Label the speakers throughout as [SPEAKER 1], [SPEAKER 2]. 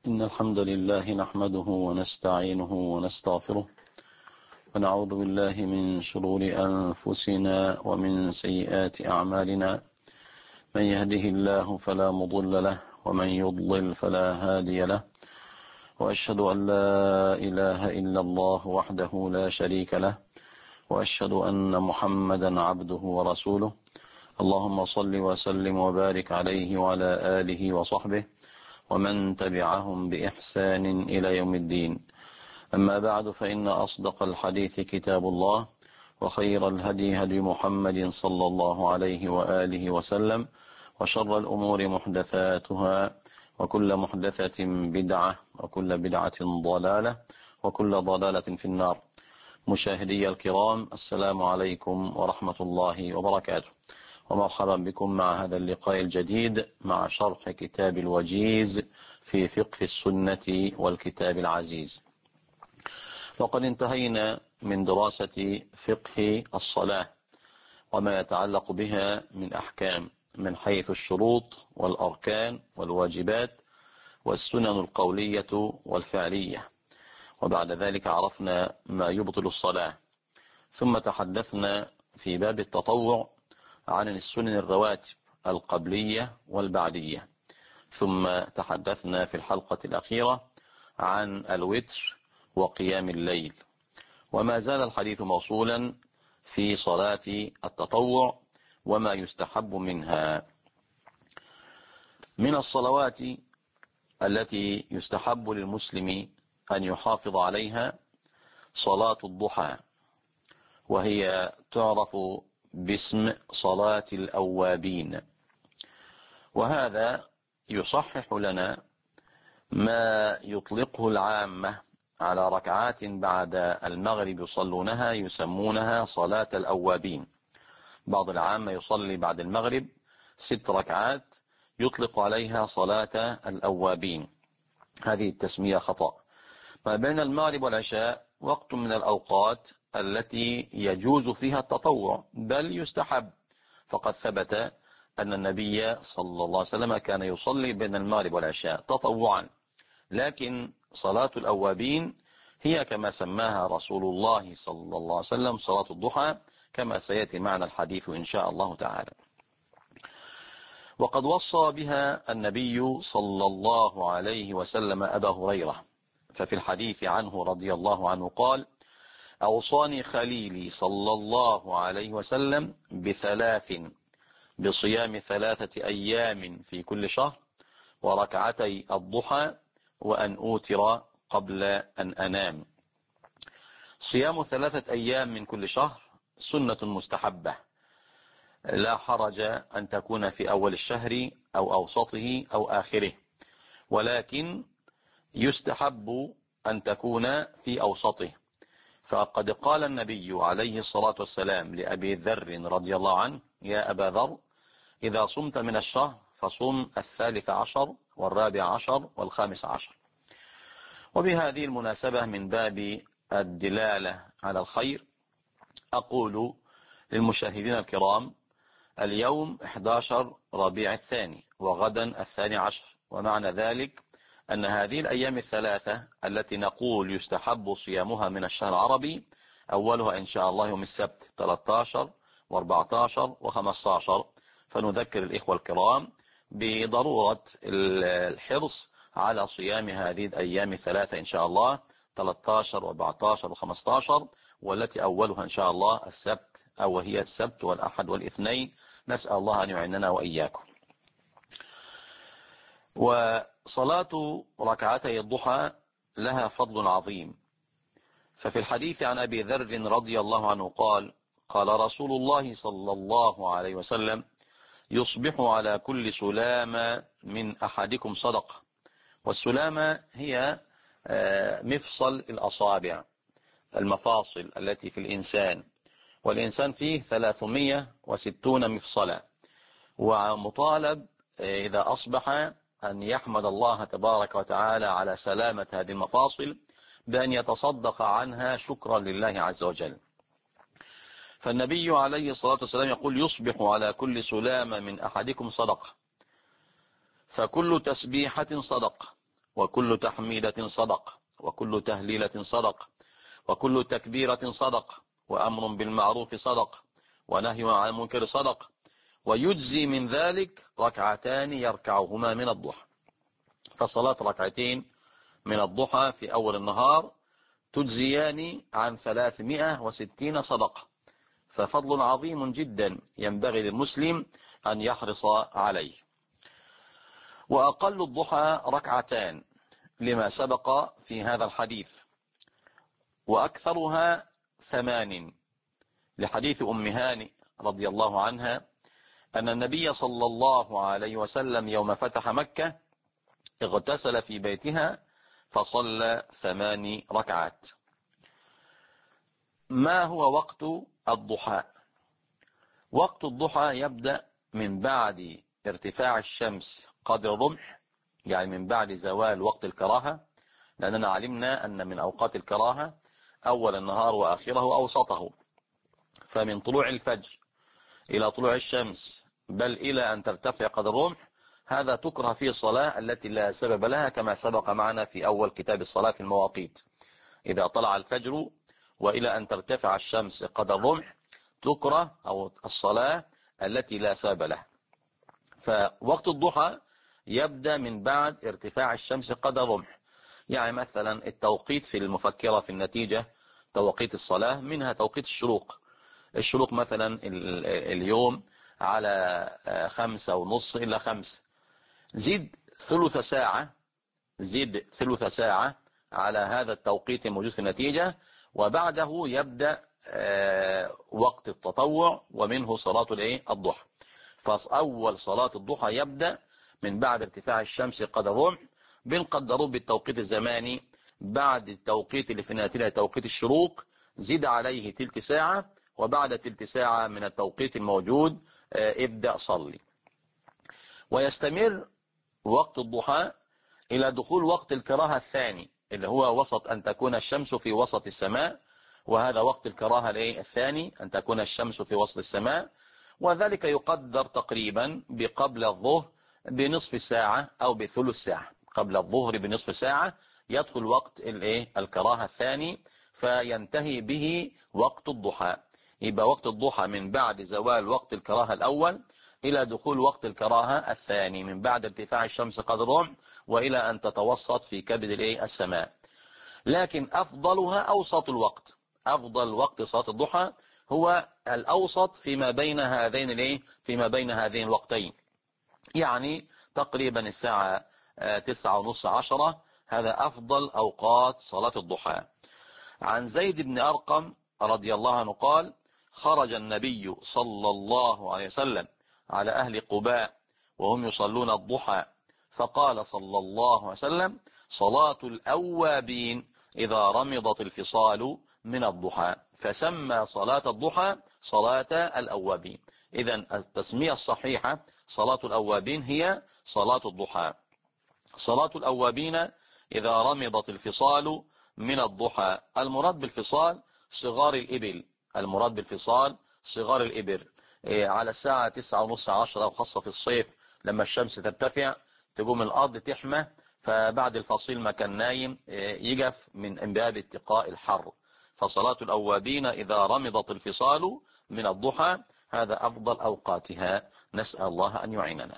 [SPEAKER 1] إن الحمد لله نحمده ونستعينه ونستغفره ونعوذ بالله من شرور أنفسنا ومن سيئات أعمالنا. من يهده الله فلا مضل له ومن يضلل فلا هادي له، وأشهد أن لا إله إلا الله وحده لا شريك له، وأشهد أن محمدا عبده ورسوله. اللهم صل وسلم وبارك عليه وعلى آله وصحبه ومن تبعهم بإحسان إلى يوم الدين. أما بعد، فإن أصدق الحديث كتاب الله، وخير الهدي هدي محمد صلى الله عليه وآله وسلم، وشر الأمور محدثاتها، وكل محدثة بدعة، وكل بدعة ضلالة، وكل ضلالة في النار. مشاهدي الكرام، السلام عليكم ورحمة الله وبركاته، ومرحبا بكم مع هذا اللقاء الجديد مع شرح كتاب الوجيز في فقه السنة والكتاب العزيز. وقد انتهينا من دراسة فقه الصلاة وما يتعلق بها من أحكام من حيث الشروط والأركان والواجبات والسنن القولية والفعلية، وبعد ذلك عرفنا ما يبطل الصلاة، ثم تحدثنا في باب التطوع عن السنن الرواتب القبلية والبعدية، ثم تحدثنا في الحلقة الأخيرة عن الوتر وقيام الليل، وما زال الحديث موصولا في صلاة التطوع وما يستحب منها. من الصلوات التي يستحب للمسلم أن يحافظ عليها صلاة الضحى، وهي تعرف باسم صلاة الأوابين، وهذا يصحح لنا ما يطلقه العامة على ركعات بعد المغرب يصلونها يسمونها صلاة الأوابين. بعض العامة يصلي بعد المغرب 6 ركعات يطلق عليها صلاة الأوابين. هذه التسمية خطأ. ما بين المغرب والعشاء وقت من الأوقات التي يجوز فيها التطوع، بل يستحب، فقد ثبت أن النبي صلى الله عليه وسلم كان يصلي بين المغرب والعشاء تطوعا، لكن صلاة الأوابين هي كما سماها رسول الله صلى الله عليه وسلم صلاة الضحى، كما سيأتي معنا الحديث إن شاء الله تعالى. وقد وصى بها النبي صلى الله عليه وسلم أبا هريرة، ففي الحديث عنه رضي الله عنه قال: أوصاني خليلي صلى الله عليه وسلم ب3: بصيام 3 أيام في كل شهر، وركعتي الضحى، وأن أوتر قبل أن أنام. صيام 3 أيام من كل شهر سنة مستحبة، لا حرج أن تكون في أول الشهر أو أوسطه أو آخره، ولكن يستحب أن تكون في أوسطه، فقد قال النبي عليه الصلاة والسلام لأبي ذر رضي الله عنه: يا أبا ذر، إذا صمت من الشهر فصم 13 و14 و15. وبهذه المناسبة من باب الدلالة على الخير أقول للمشاهدين الكرام: اليوم 11 ربيع الثاني، وغدا 12، ومعنى ذلك أن هذه الأيام الثلاثة التي نقول يستحب صيامها من الشهر العربي أولها إن شاء الله يوم السبت 13 و14 و15، فنذكر الإخوة الكرام بضرورة الحرص على صيام هذه الأيام الثلاثة إن شاء الله 13 و14 و15، والتي أولها إن شاء الله السبت، أو هي السبت والأحد والاثنين. نسأل الله أن يعيننا وإياكم. وصلاة ركعتي الضحى لها فضل عظيم، ففي الحديث عن أبي ذر رضي الله عنه قال: قال رسول الله صلى الله عليه وسلم: يصبح على كل سلامة من أحدكم صدقة. والسلامة هي مفصل الأصابع، المفاصل التي في الإنسان، والإنسان فيه 360 مفصلا، ومطالب إذا أصبح أن يحمد الله تبارك وتعالى على سلامة هذه المفاصل بأن يتصدق عنها شكرا لله عز وجل. فالنبي عليه الصلاة والسلام يقول: يصبح على كل سلامة من أحدكم صدقة، فكل تسبيحة صدقة، وكل تحميدة صدق، وكل تهليلة صدق، وكل تكبيرة صدق، وأمر بالمعروف صدق، ونهي عن المنكر صدق. ويجزي من ذلك ركعتان يركعهما من الضحى. فصلاة ركعتين من الضحى في أول النهار تجزيان عن 360 صدقة، ففضل عظيم جدا ينبغي للمسلم أن يحرص عليه. وأقل الضحى ركعتان لما سبق في هذا الحديث، وأكثرها 8 لحديث أم هانئ رضي الله عنها أن النبي صلى الله عليه وسلم يوم فتح مكة اغتسل في بيتها فصلى 8 ركعات. ما هو وقت الضحى؟ وقت الضحى يبدأ من بعد ارتفاع الشمس قدر الرمح، يعني من بعد زوال وقت الكراهة، لأننا علمنا أن من أوقات الكراهة أول النهار وآخره وأوسطه، فمن طلوع الفجر إلى طلوع الشمس بل إلى أن ترتفع قدر الرمح، هذا تكره فيه الصلاة التي لا سبب لها، كما سبق معنا في أول كتاب الصلاة في المواقيت. إذا طلع الفجر وإلى أن ترتفع الشمس قدر الرمح تكره أو الصلاة التي لا سبب لها. فوقت الضحى يبدأ من بعد ارتفاع الشمس قدر الرمح، يعني مثلا التوقيت في المفكرة في النتيجة توقيت الصلاة، منها توقيت الشروق. الشروق مثلا اليوم على 5:30 إلى 5، زيد ثلث ساعة على هذا التوقيت الموجود في النتيجة، وبعده يبدأ وقت التطوع ومنه صلاة الضحى. فأول صلاة الضحى يبدأ من بعد ارتفاع الشمس قدر الرمح، بنقدره بالتوقيت الزماني بعد التوقيت اللي في النتيجة توقيت الشروق، زيد عليه تلت ساعة، وبعد تلت ساعة من التوقيت الموجود ابدأ صلي. ويستمر وقت الضحى إلى دخول وقت الكراهة الثاني، اللي هو وسط أن تكون الشمس في وسط السماء، وهذا وقت الكراهة الثاني أن تكون الشمس في وسط السماء، وذلك يقدر تقريبا بقبل الظهر بنصف ساعة أو بثلث ساعة. قبل الظهر بنصف ساعة يدخل وقت الكراهة الثاني، فينتهي به وقت الضحى. يبقى وقت الضحى من بعد زوال وقت الكراهة الأول إلى دخول وقت الكراهة الثاني، من بعد ارتفاع الشمس قدر الرمح وإلى أن تتوسط في كبد السماء. لكن أفضلها أوسط الوقت، أفضل وقت صلاة الضحى هو الأوسط فيما بين هذين الوقتين، يعني تقريبا الساعة 9:30 10، هذا أفضل أوقات صلاة الضحى. عن زيد بن أرقم رضي الله عنه قال: خرج النبي صلى الله عليه وسلم على أهل قباء وهم يصلون الضحى، فقال صلى الله عليه وسلم: صلاة الأوابين إذا رمضت الفصال من الضحى، فسمى صلاة الضحى صلاة الأوابين. إذن التسمية الصحيحة صلاة الأوابين هي صلاة الضحى. صلاة الأوابين إذا رمضت الفصال من الضحى. المراد بالفصال صغار الإبل، المراد بالفصال صغار الإبل. على الساعة 9:30 10، وخاصة في الصيف لما الشمس ترتفع تقوم الأرض تحمى، فبعد الفصيل ما كان نايم يجف من باب اتقاء الحر. فصلاة الأوابين إذا رمضت الفصال من الضحى هذا أفضل أوقاتها، نسأل الله أن يعيننا.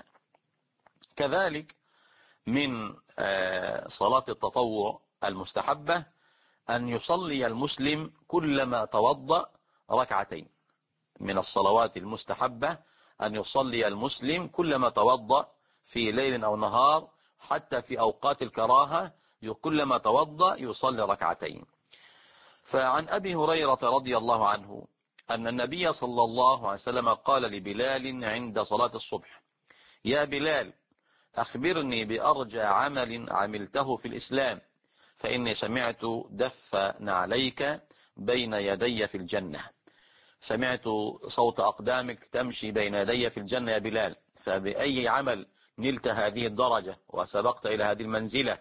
[SPEAKER 1] كذلك من صلاة التطوع المستحبة أن يصلي المسلم كلما توضأ ركعتين. من الصلوات المستحبة أن يصلي المسلم كلما توضأ في ليل أو نهار، حتى في أوقات الكراهة كلما توضأ يصلي ركعتين. فعن أبي هريرة رضي الله عنه أن النبي صلى الله عليه وسلم قال لبلال عند صلاة الصبح: يا بلال، أخبرني بأرجى عمل عملته في الإسلام، فإني سمعت دف نعليك بين يدي في الجنة. سمعت صوت أقدامك تمشي بين يدي في الجنة يا بلال، فبأي عمل نلت هذه الدرجة وسبقت إلى هذه المنزلة؟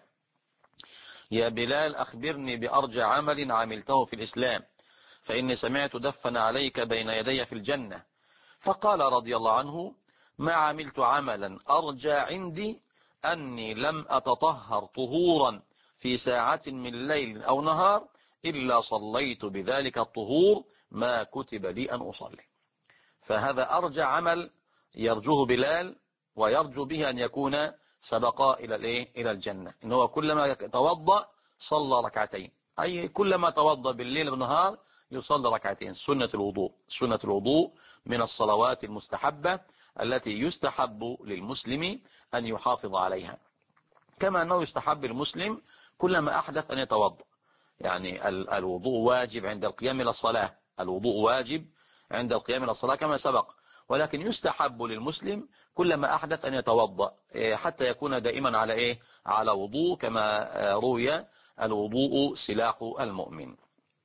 [SPEAKER 1] يا بلال أخبرني بأرجى عمل عملته في الإسلام، فإني سمعت دفن عليك بين يدي في الجنة. فقال رضي الله عنه: ما عملت عملا أرجى عندي أني لم أتطهر طهورا في ساعة من ليل أو نهار إلا صليت بذلك الطهور ما كتب لي أن أصلي. فهذا أرجى عمل يرجوه بلال، ويرجو به أن يكون سبقا إلى الجنة، إن هو كلما توضأ صلى ركعتين، أي كلما توضأ بالليل والنهار يصلي ركعتين. سنة الوضوء من الصلوات المستحبة التي يستحب للمسلم أن يحافظ عليها، كما أنه يستحب للمسلم كلما أحدث أن يتوضأ. يعني الوضوء واجب عند القيام إلى الصلاة، الوضوء واجب عند القيام إلى الصلاة كما سبق، ولكن يستحب للمسلم كلما أحدث أن يتوضأ حتى يكون دائما على وضوء، كما روي الوضوء سلاح المؤمن.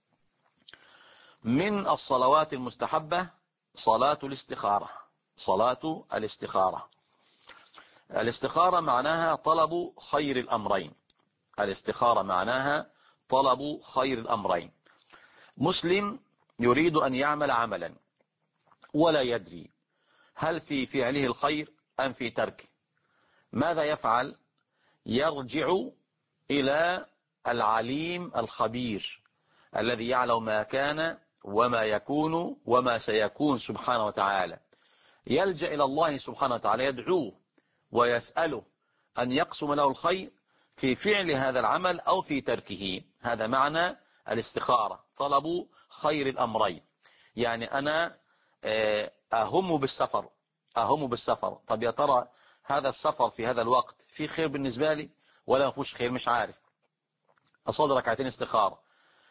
[SPEAKER 1] من الصلوات المستحبة صلاة الاستخارة. صلاة الاستخارة، الاستخارة معناها طلب خير الأمرين. الاستخارة معناها طلب خير الأمرين. مسلم يريد أن يعمل عملا ولا يدري هل في فعله الخير أم في تركه، ماذا يفعل؟ يرجع إلى العليم الخبير الذي يعلم ما كان وما يكون وما سيكون سبحانه وتعالى، يلجأ إلى الله سبحانه وتعالى، يدعوه ويسأله أن يقسم له الخير في فعل هذا العمل أو في تركه. هذا معنى الاستخارة، طلب خير الأمرين. يعني أنا أهم بالسفر، طب يا ترى هذا السفر في هذا الوقت في خير بالنسبة لي ولا ما فيهوش خير؟ مش عارف، أصلي ركعتين استخارة.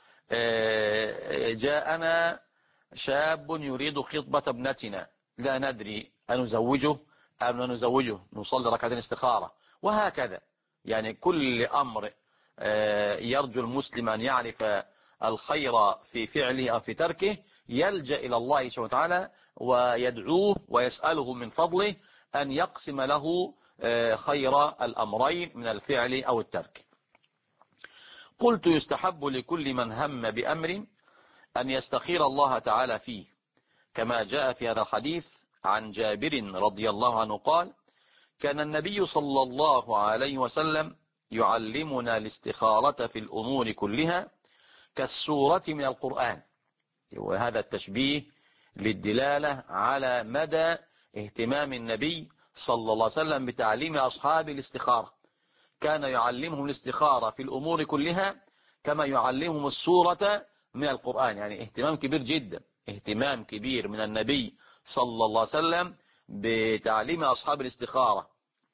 [SPEAKER 1] جاءنا شاب يريد خطبة ابنتنا، لا ندري أنزوجه أم لا نزوجه، نصلي ركعتين استخارة. وهكذا، يعني كل أمر يرجو المسلم أن يعرف الخير في فعله أو في تركه يلجأ إلى الله سبحانه وتعالى ويدعوه ويسأله من فضله أن يقسم له خير الأمرين من الفعل أو الترك. قلت يستحب لكل من هم بأمر أن يستخير الله تعالى فيه، كما جاء في هذا الحديث عن جابر رضي الله عنه قال: كان النبي صلى الله عليه وسلم يعلمنا الاستخارة في الأمور كلها كالسورة من القرآن. وهذا التشبيه للدلالة على مدى اهتمام النبي صلى الله عليه وسلم بتعليم أصحاب الاستخارة. كان يعلمهم الاستخارة في الأمور كلها كما يعلمهم السورة من القرآن. يعني اهتمام كبير جدا، اهتمام كبير من النبي صلى الله عليه وسلم بتعليم أصحاب الاستخارة.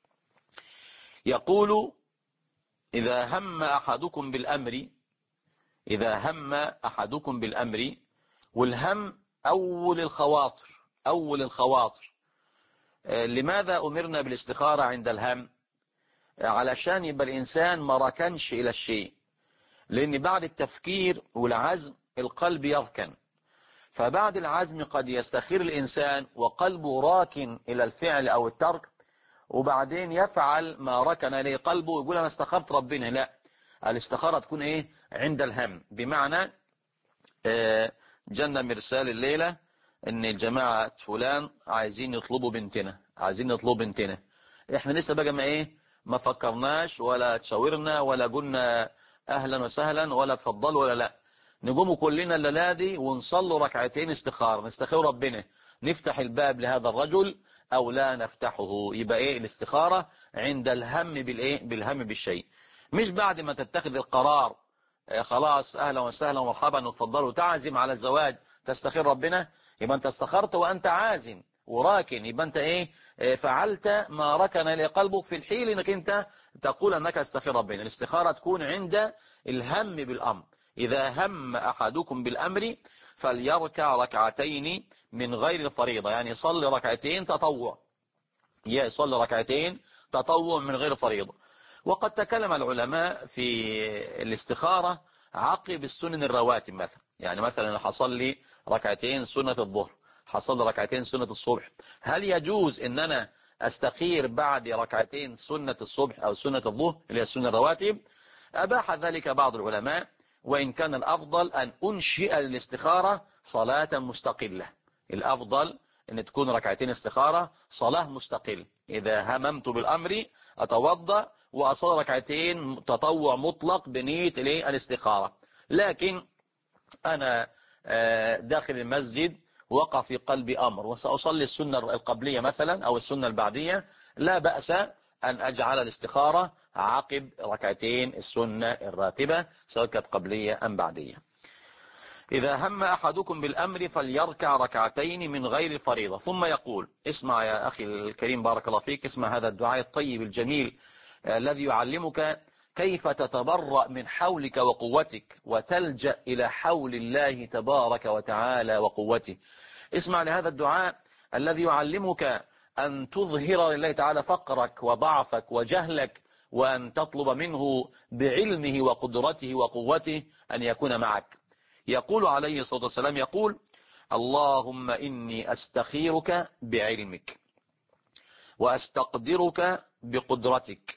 [SPEAKER 1] يقول: إذا هم أحدكم بالأمر، والهم أول الخواطر. لماذا أمرنا بالاستخارة عند الهم؟ علشان يبقى الإنسان ما ركنش إلى الشيء، لأن بعد التفكير والعزم القلب يركن، فبعد العزم قد يستخير الإنسان وقلبه راكن إلى الفعل أو الترك، وبعدين يفعل ما ركن إليه قلبه ويقول أنا استخرت ربنا. لا، الاستخارة تكون عند الهم. بمعنى جنة مرسال الليلة ان الجماعة فلان عايزين يطلبوا بنتنا، احنا لسه بقى ما فكرناش ولا تشاورنا ولا قلنا اهلا وسهلا ولا تفضل ولا لا، نقوم كلنا الليلة دي ونصلوا ركعتين استخارة، نستخير ربنا نفتح الباب لهذا الرجل او لا نفتحه. يبقى الاستخارة عند الهم بالهم بالشيء، مش بعد ما تتخذ القرار خلاص اهلا وسهلا ومرحبا وتفضلوا تعزم على الزواج تستخير ربنا. يبقى انت استخرت وانت عازم وراكن، يبقى انت فعلت ما ركن الى قلبك في الحين انك انت تقول انك استخير ربنا. الاستخارة تكون عند الهم بالامر. اذا هم احدكم بالامر فليركع ركعتين من غير الفريضة، يعني يصلي ركعتين تطوع من غير فريضة. وقد تكلم العلماء في الاستخارة عقب السنن الرواتب، مثلا حصل لي ركعتين سنة الظهر، حصل لي ركعتين سنة الصبح، هل يجوز ان انا استخير بعد ركعتين سنة الصبح او سنة الظهر اللي هي السنن الرواتب؟ اباح ذلك بعض العلماء، وان كان الافضل ان انشئ الاستخارة صلاة مستقلة. الافضل ان تكون ركعتين استخارة صلاة مستقل. اذا هممت بالامر اتوضأ واصلي ركعتين تطوع مطلق بنية الاستخارة. لكن انا داخل المسجد وقع في قلبي امر وسأصلي السنة القبلية مثلا او السنة البعدية، لا بأس ان اجعل الاستخارة عقب ركعتين السنة الراتبة سواء كانت قبلية ام بعدية. إذا هم أحدكم بالأمر فليركع ركعتين من غير الفريضة ثم يقول. اسمع يا أخي الكريم بارك الله فيك، اسمع هذا الدعاء الطيب الجميل الذي يعلمك كيف تتبرأ من حولك وقوتك وتلجأ إلى حول الله تبارك وتعالى وقوته. اسمع لهذا الدعاء الذي يعلمك أن تظهر لله تعالى فقرك وضعفك وجهلك، وأن تطلب منه بعلمه وقدرته وقوته أن يكون معك. يقول عليه الصلاة والسلام، يقول: اللهم إني أستخيرك بعلمك وأستقدرك بقدرتك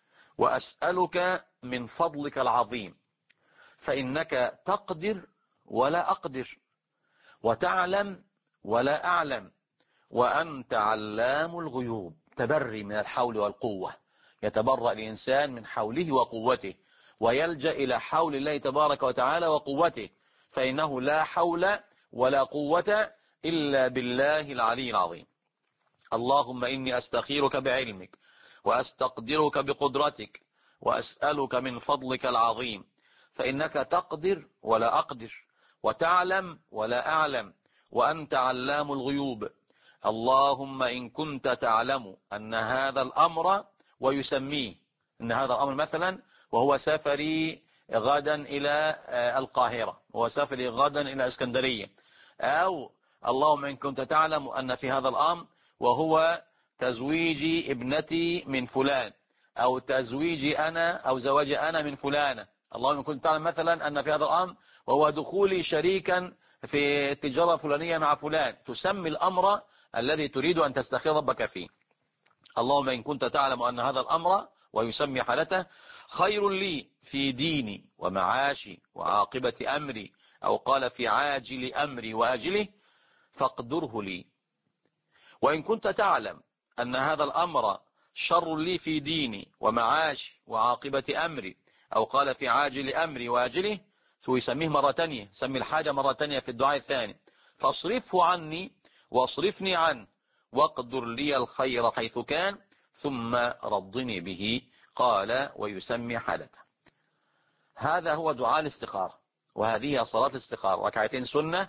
[SPEAKER 1] وأسألك من فضلك العظيم، فإنك تقدر ولا أقدر وتعلم ولا أعلم وأنت علام الغيوب. تبري من الحول والقوة، يتبرأ الإنسان من حوله وقوته ويلجأ إلى حول الله تبارك وتعالى وقوته، فإنه لا حول ولا قوة إلا بالله العلي العظيم. اللهم إني أستخيرك بعلمك وأستقدرك بقدرتك وأسألك من فضلك العظيم، فإنك تقدر ولا أقدر وتعلم ولا أعلم وأنت علام الغيوب. اللهم إن كنت تعلم أن هذا الأمر، ويسميه أن هذا الأمر مثلا وهو سفري غدا إلى القاهرة وسفري غدا إلى اسكندرية، أو اللهم إن كنت تعلم أن في هذا الأمر وهو تزويج ابنتي من فلان، أو تزويجي أنا أو زواجي أنا من فلانة. اللهم إن كنت تعلم مثلا أن في هذا الأمر وهو دخولي شريكا في التجارة الفلانية مع فلان، تسمي الأمر الذي تريد أن تستخير ربك فيه. اللهم إن كنت تعلم أن هذا الأمر، ويسمي حالته، خير لي في ديني ومعاشي وعاقبة أمري، أو قال في عاجل أمري وآجله، فاقدره لي. وإن كنت تعلم أن هذا الأمر شر لي في ديني ومعاشي وعاقبة أمري، أو قال في عاجل أمري وآجله، ويسميه مرة تانية، سمي الحاجة مرة تانية في الدعاء الثاني، فاصرفه عني واصرفني عنه واقدر لي الخير حيث كان ثم رضني به. قال ويسمي حالته. هذا هو دعاء الاستخارة، وهذه صلاة الاستخارة، ركعتين سنة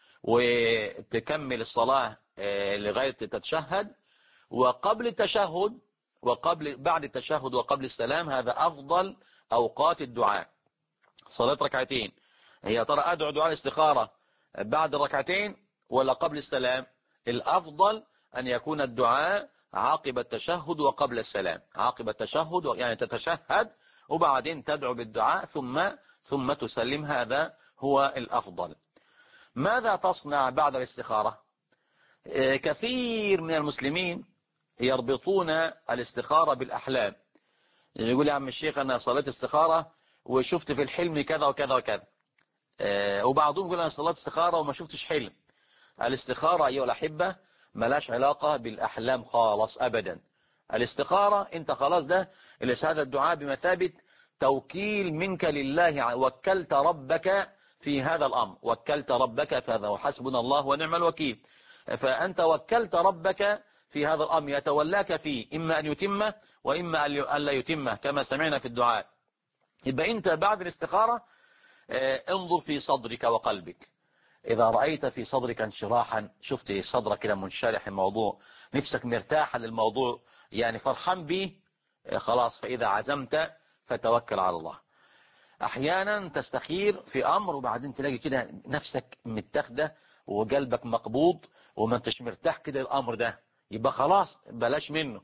[SPEAKER 1] وتكمل الصلاة لغاية تتشهد، وقبل التشهد بعد التشهد وقبل السلام، هذا أفضل أوقات الدعاء. صلاة ركعتين، هي ترى أدعو دعاء الاستخارة بعد الركعتين ولا قبل السلام؟ الأفضل أن يكون الدعاء عقب التشهد وقبل السلام. عقب التشهد يعني تتشهد وبعدين تدعو بالدعاء ثم تسلم، هذا هو الأفضل. ماذا تصنع بعد الاستخارة؟ كثير من المسلمين يربطون الاستخارة بالأحلام. يقول يا عم الشيخ أنا صليت استخارة وشفت في الحلم كذا وكذا وكذا، وبعضهم يقول أنا صليت استخارة وما شفتش حلم. الاستخارة أيها الأحبة ملاش علاقة بالأحلام خالص أبدا. الاستخارة أنت خلاص، ده هذا الدعاء بمثابة توكيل منك لله، وكلت ربك في هذا الأمر، وكلت ربك في هذا، وحسبنا الله ونعم الوكيل. فأنت وكلت ربك في هذا الأمر يتولاك فيه، إما أن يتمه وإما أن لا يتمه كما سمعنا في الدعاء. يبقى أنت بعد الاستخارة انظر في صدرك وقلبك. إذا رأيت في صدرك انشراحا، شفت صدرك كده منشرح الموضوع، نفسك مرتاحة للموضوع، يعني فرحان به، خلاص، فإذا عزمت فتوكل على الله. أحيانا تستخير في أمر وبعدين تلاقي كده نفسك متاخده وقلبك مقبوض وما انتش مرتاح كده الأمر ده، يبقى خلاص بلاش منه.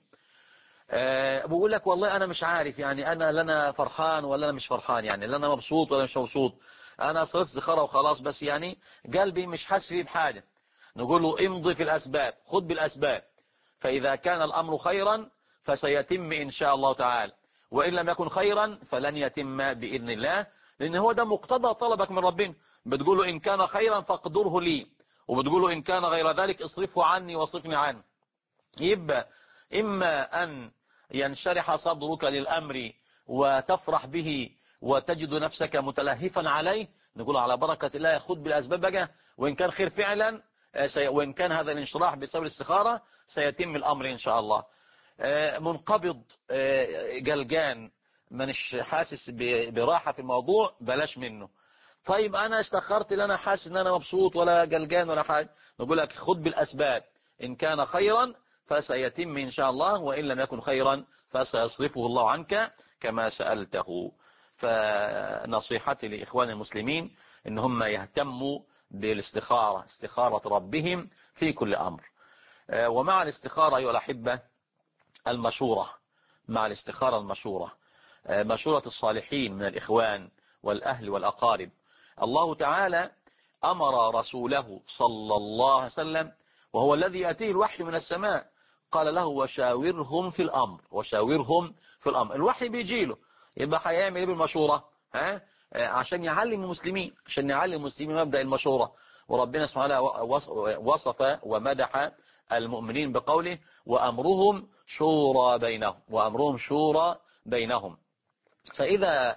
[SPEAKER 1] بقول لك والله أنا مش عارف، يعني أنا لنا فرحان ولا أنا مش فرحان، يعني لنا مبسوط ولا مش مبسوط، أنا صرت استخارة وخلاص، بس يعني قلبي مش حاسس فيه بحاجة. نقول له امضي في الأسباب، خذ بالأسباب، فإذا كان الأمر خيرا فسيتم إن شاء الله تعالى، وإن لم يكن خيرا فلن يتم بإذن الله، لأن هو ده مقتضى طلبك من ربنا. بتقول له إن كان خيرا فاقدره لي، وبتقول له إن كان غير ذلك اصرفه عني واصرفني عنه. يبقى إما أن ينشرح صدرك للأمر وتفرح به وتجد نفسك متلهفا عليه، نقول على بركة الله خذ بالأسباب بقى، وإن كان خير فعلا وإن كان هذا الانشراح بسبب الاستخارة سيتم الأمر إن شاء الله. منقبض جلجان منش حاسس براحة في الموضوع، بلاش منه. طيب أنا استخرت لأنا حاسس أن أنا مبسوط ولا جلجان ولا حاجة، نقول لك خذ بالأسباب، إن كان خيرا فسيتم إن شاء الله، وإن لم يكن خيرا فسيصرفه الله عنك كما سألته. فنصيحتي لإخوان المسلمين إن هم يهتموا بالاستخارة، استخارة ربهم في كل أمر. ومع الاستخارة أيها الأحبة المشورة، مع الاستخارة المشورة، مشورة الصالحين من الإخوان والأهل والأقارب. الله تعالى أمر رسوله صلى الله عليه وسلم وهو الذي يأتيه الوحي من السماء، قال له وشاورهم في الأمر، وشاورهم في الأمر. الوحي بيجي له، يبقى هيعمل ايه بالمشورة؟ عشان يعلم المسلمين، عشان يعلم المسلمين مبدأ المشورة. وربنا سبحانه وصف ومدح المؤمنين بقوله وأمرهم شورى بينهم، وأمرهم شورى بينهم. فإذا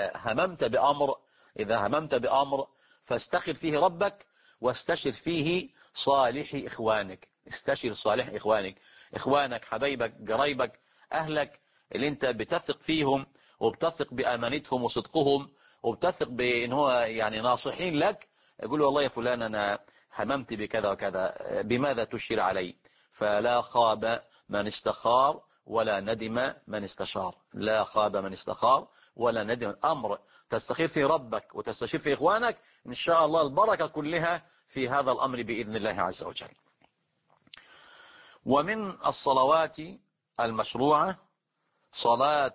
[SPEAKER 1] هممت بأمر فاستخر فيه ربك، واستشر فيه صالح إخوانك، استشر صالح إخوانك حبايبك قرايبك أهلك اللي انت بتثق فيهم وبتثق بأمانتهم وصدقهم وبتثق بأن هو يعني ناصحين لك. يقول له والله يا فلان أنا هممت بكذا وكذا، بماذا تشير علي؟ فلا خاب من استخار ولا ندم من استشار، لا خاب من استخار ولا ندم. أمر تستخير في ربك وتستشير في إخوانك، إن شاء الله البركة كلها في هذا الأمر بإذن الله عز وجل. ومن الصلوات المشروعة صلاة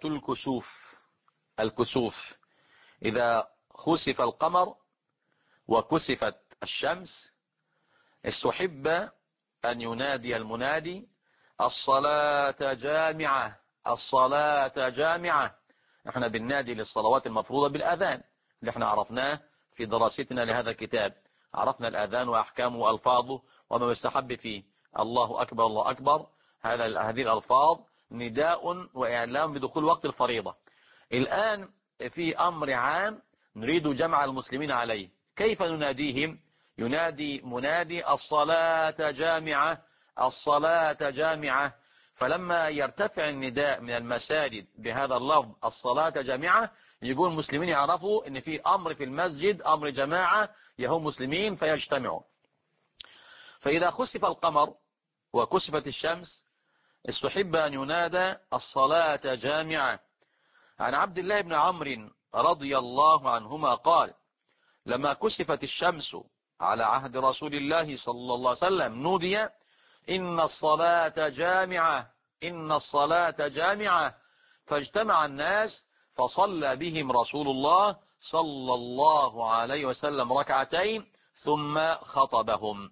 [SPEAKER 1] الكسوف إذا خسف القمر وكسفت الشمس استحب أن ينادي المنادي الصلاة جامعة، الصلاة جامعة. احنا بننادي للصلوات المفروضة بالأذان اللي احنا عرفناه في دراستنا لهذا الكتاب، عرفنا الأذان وأحكامه وألفاظه وما يستحب فيه. الله أكبر الله أكبر، هذه الألفاظ نداء وإعلام بدخول وقت الفريضة. الآن في أمر عام نريد جمع المسلمين عليه، كيف نناديهم؟ ينادي منادي الصلاة جامعة، الصلاة جامعة. فلما يرتفع النداء من المساجد بهذا اللفظ الصلاة جامعة، يقول المسلمين يعرفوا ان في امر في المسجد، امر جماعة يهم مسلمين فيجتمعوا. فإذا خسف القمر وكسفت الشمس استحب أن ينادى الصلاة جامعة. عن عبد الله بن عمرو رضي الله عنهما قال لما كسفت الشمس على عهد رسول الله صلى الله عليه وسلم نودي إن الصلاة جامعة، إن الصلاة جامعة، فاجتمع الناس فصلى بهم رسول الله صلى الله عليه وسلم ركعتين ثم خطبهم.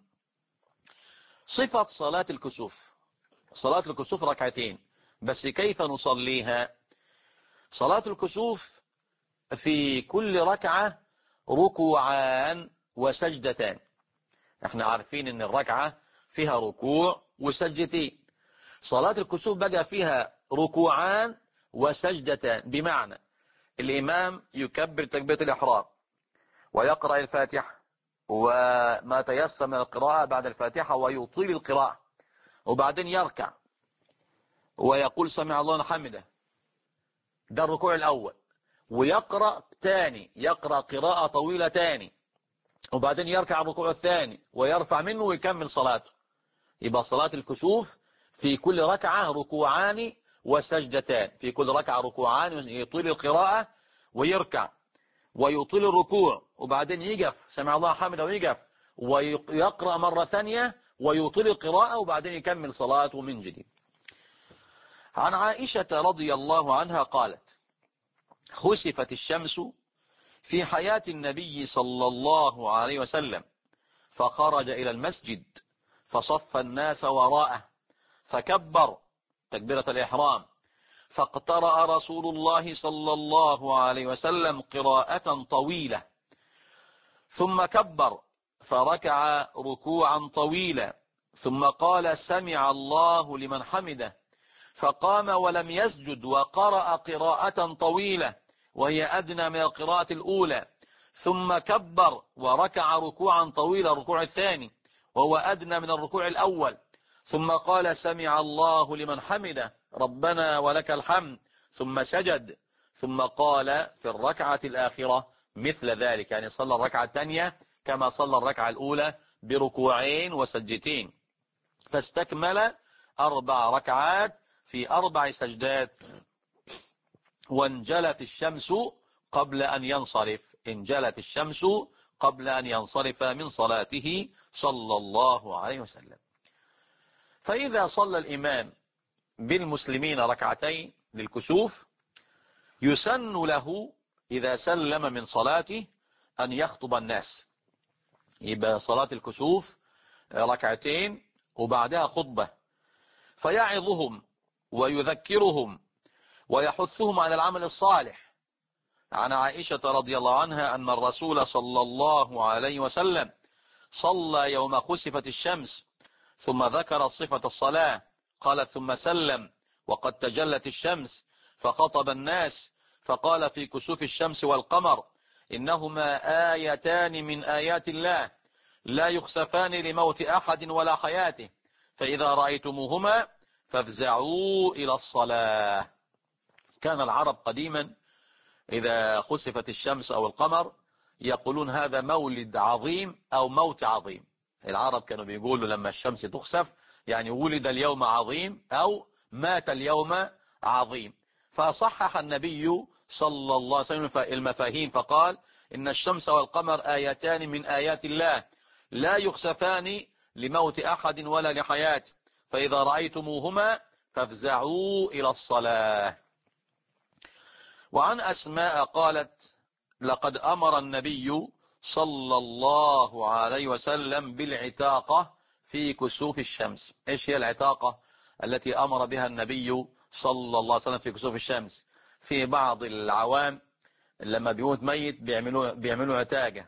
[SPEAKER 1] صفة صلاة الكسوف، صلاة الكسوف ركعتين، بس كيف نصليها؟ صلاة الكسوف في كل ركعة ركوعان وسجدتان. احنا عارفين ان الركعة فيها ركوع وسجدتين، صلاة الكسوف بقى فيها ركوعان وسجدتان، بمعنى الإمام يكبر تكبيرة الإحرام ويقرأ الفاتحة وما تيسر من القراءة بعد الفاتحة ويطيل القراءة، وبعدين يركع ويقول سمع الله لمن حمده، ده الركوع الأول، ويقرأ تاني، يقرأ قراءة طويلة تاني، وبعدين يركع الركوع الثاني ويرفع منه ويكمل صلاته. يبقى صلاة الكسوف في كل ركعة ركوعان وسجدتان، في كل ركعة ركوعان، يطيل القراءة ويركع ويطيل الركوع وبعدين يقف سمع الله حمده ويقف ويقرأ مرة ثانية ويطيل القراءة وبعدين يكمل صلاته من جديد. عن عائشة رضي الله عنها قالت خسفت الشمس في حياة النبي صلى الله عليه وسلم فخرج إلى المسجد فصف الناس وراءه فكبر تكبيرة الإحرام، فاقترأ رسول الله صلى الله عليه وسلم قراءة طويلة ثم كبر فركع ركوعا طويلا ثم قال سمع الله لمن حمده، فقام ولم يسجد وقرأ قراءة طويلة وهي أدنى من القراءة الأولى، ثم كبر وركع ركوعا طويلا الركوع الثاني وهو أدنى من الركوع الأول، ثم قال سمع الله لمن حمده ربنا ولك الحمد، ثم سجد، ثم قال في الركعة الآخرة مثل ذلك، يعني صلى الركعة الثانية كما صلى الركعة الأولى بركوعين وسجدتين، فاستكمل 4 ركعات في 4 سجدات. وانجلت الشمس قبل أن ينصرف، انجلت الشمس قبل أن ينصرف من صلاته صلى الله عليه وسلم. فإذا صلى الإمام بالمسلمين ركعتين للكسوف يسن له إذا سلم من صلاته أن يخطب الناس، يبقى صلاة الكسوف ركعتين وبعدها خطبة، فيعظهم ويذكرهم ويحثهم على العمل الصالح. عن عائشة رضي الله عنها أن الرسول صلى الله عليه وسلم صلى يوم خسفت الشمس ثم ذكر صفة الصلاة، قال ثم سلم وقد تجلت الشمس فخطب الناس فقال في كسوف الشمس والقمر إنهما آيتان من آيات الله لا يخسفان لموت أحد ولا حياته، فإذا رأيتموهما فافزعوا إلى الصلاة. كان العرب قديما إذا خسفت الشمس أو القمر يقولون هذا مولد عظيم أو موت عظيم. العرب كانوا بيقولوا لما الشمس تخسف يعني ولد اليوم عظيم أو مات اليوم عظيم. فصحح النبي صلى الله عليه وسلم المفاهيم فقال إن الشمس والقمر آيتان من آيات الله لا يخسفان لموت أحد ولا لحياته، فإذا رأيتموهما فافزعوا إلى الصلاة. وعن أسماء قالت لقد أمر النبي صلى الله عليه وسلم بالعتاقة في كسوف الشمس. إيش هي العتاقة التي أمر بها النبي صلى الله عليه وسلم في كسوف الشمس؟ في بعض العوام لما بيموت ميت بيعملوا عتاقة،